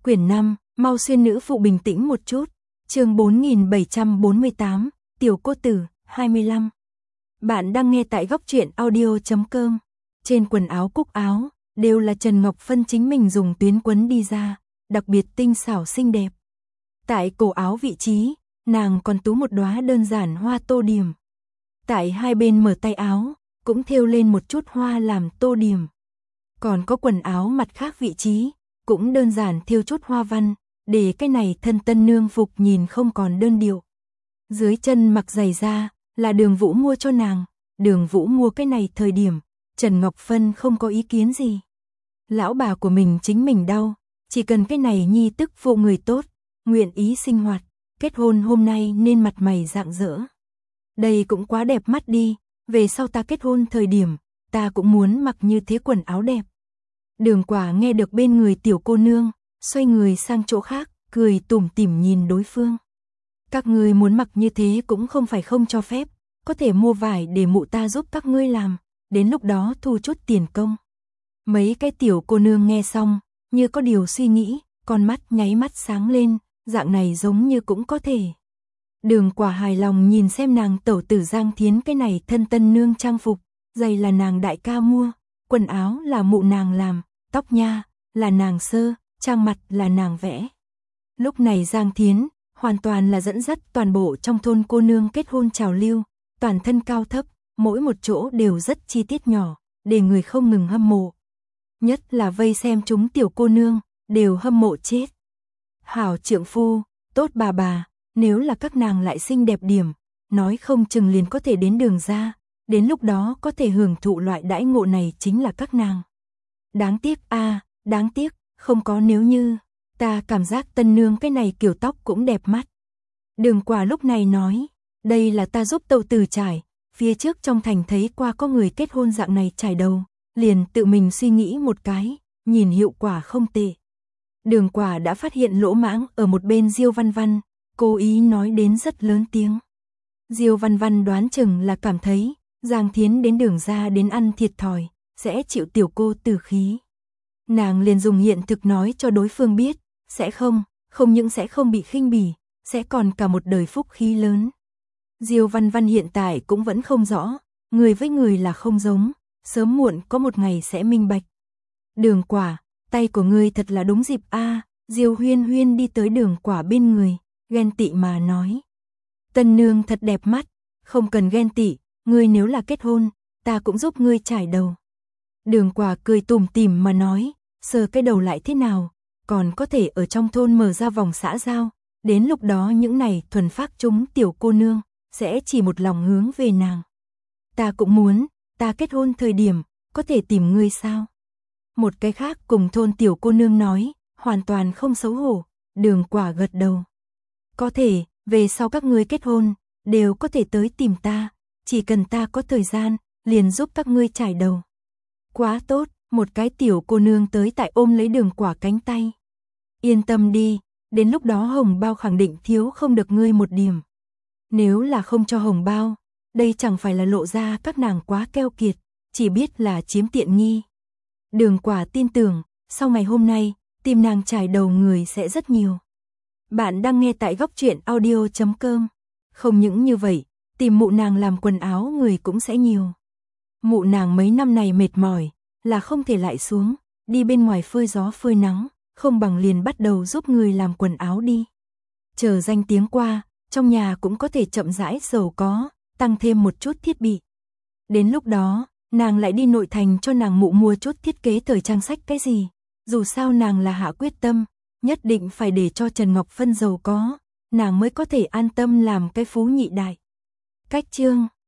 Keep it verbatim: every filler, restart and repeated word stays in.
Quyển năm, mau xuyên nữ phụ bình tĩnh một chút. Chương bốn nghìn bảy trăm bốn mươi tám, Tiểu cô tử, hai mươi lăm. Bạn đang nghe tại góc truyện audio chấm com. Trên quần áo cúc áo, đều là Trần Ngọc Phân chính mình dùng tuyến quấn đi ra, đặc biệt tinh xảo xinh đẹp. Tại cổ áo vị trí, nàng còn tú một đóa đơn giản hoa tô điểm. Tại hai bên mở tay áo, cũng thêu lên một chút hoa làm tô điểm. Còn có quần áo mặt khác vị trí, cũng đơn giản thêu chút hoa văn, để cái này thân tân nương phục nhìn không còn đơn điệu. Dưới chân mặc giày da, là Đường Vũ mua cho nàng, Đường Vũ mua cái này thời điểm, Trần Ngọc Phân không có ý kiến gì. Lão bà của mình chính mình đau, chỉ cần cái này nhi tức phụ người tốt, nguyện ý sinh hoạt, kết hôn hôm nay nên mặt mày rạng rỡ. Đây cũng quá đẹp mắt đi, về sau ta kết hôn thời điểm, ta cũng muốn mặc như thế quần áo đẹp. Đường Quả nghe được bên người tiểu cô nương, xoay người sang chỗ khác, cười tủm tỉm nhìn đối phương. Các ngươi muốn mặc như thế cũng không phải không cho phép, có thể mua vải để mụ ta giúp các ngươi làm, đến lúc đó thu chút tiền công. Mấy cái tiểu cô nương nghe xong, như có điều suy nghĩ, con mắt nháy mắt sáng lên, dạng này giống như cũng có thể. Đường Quả hài lòng nhìn xem nàng tẩu tử Giang Thiến cái này thân tân nương trang phục, giày là nàng đại ca mua, quần áo là mụ nàng làm, tóc nha là nàng sơ, trang mặt là nàng vẽ. Lúc này Giang Thiến hoàn toàn là dẫn dắt toàn bộ trong thôn cô nương kết hôn trào lưu, toàn thân cao thấp, mỗi một chỗ đều rất chi tiết nhỏ, để người không ngừng hâm mộ. Nhất là vây xem chúng tiểu cô nương, đều hâm mộ chết. Hảo trượng phu, tốt bà bà, nếu là các nàng lại xinh đẹp điểm, nói không chừng liền có thể đến Đường ra, đến lúc đó có thể hưởng thụ loại đãi ngộ này chính là các nàng. Đáng tiếc a, à, đáng tiếc, không có nếu như, ta cảm giác tân nương cái này kiểu tóc cũng đẹp mắt. Đường Quả lúc này nói, đây là ta giúp tẩu tử trải, phía trước trong thành thấy qua có người kết hôn dạng này trải đầu, liền tự mình suy nghĩ một cái, nhìn hiệu quả không tệ. Đường Quả đã phát hiện lỗ mãng ở một bên Diêu Văn Văn, cố ý nói đến rất lớn tiếng. Diêu Văn Văn đoán chừng là cảm thấy, Giang Thiến đến Đường ra đến ăn thiệt thòi, sẽ chịu tiểu cô tử khí. Nàng liền dùng hiện thực nói cho đối phương biết, sẽ không, không những sẽ không bị khinh bỉ, sẽ còn cả một đời phúc khí lớn. Diêu Văn Văn hiện tại cũng vẫn không rõ, người với người là không giống, sớm muộn có một ngày sẽ minh bạch. Đường Quả, tay của ngươi thật là đúng dịp a. À, Diêu Huyên Huyên đi tới Đường Quả bên người, ghen tị mà nói. Tân nương thật đẹp mắt, không cần ghen tị, ngươi nếu là kết hôn, ta cũng giúp ngươi trải đầu. Đường Quả cười tủm tỉm mà nói, sờ cái đầu lại thế nào, còn có thể ở trong thôn mở ra vòng xã giao, đến lúc đó những này thuần phác chúng tiểu cô nương, sẽ chỉ một lòng hướng về nàng. Ta cũng muốn, ta kết hôn thời điểm, có thể tìm ngươi sao? Một cái khác cùng thôn tiểu cô nương nói, hoàn toàn không xấu hổ, Đường Quả gật đầu. Có thể, về sau các ngươi kết hôn, đều có thể tới tìm ta, chỉ cần ta có thời gian, liền giúp các ngươi trải đầu. Quá tốt, một cái tiểu cô nương tới tại ôm lấy Đường Quả cánh tay. Yên tâm đi, đến lúc đó hồng bao khẳng định thiếu không được ngươi một điểm. Nếu là không cho hồng bao, đây chẳng phải là lộ ra các nàng quá keo kiệt, chỉ biết là chiếm tiện nghi. Đường Quả tin tưởng, sau ngày hôm nay, tìm nàng trải đầu người sẽ rất nhiều. Bạn đang nghe tại góc truyện audio chấm com. Không những như vậy, tìm mụ nàng làm quần áo người cũng sẽ nhiều. Mụ nàng mấy năm này mệt mỏi, là không thể lại xuống, đi bên ngoài phơi gió phơi nắng, không bằng liền bắt đầu giúp người làm quần áo đi. Chờ danh tiếng qua, trong nhà cũng có thể chậm rãi giàu có, tăng thêm một chút thiết bị. Đến lúc đó, nàng lại đi nội thành cho nàng mụ mua chút thiết kế thời trang sách cái gì. Dù sao nàng là hạ quyết tâm, nhất định phải để cho Trần Ngọc Phân giàu có, nàng mới có thể an tâm làm cái phú nhị đại. Cách chương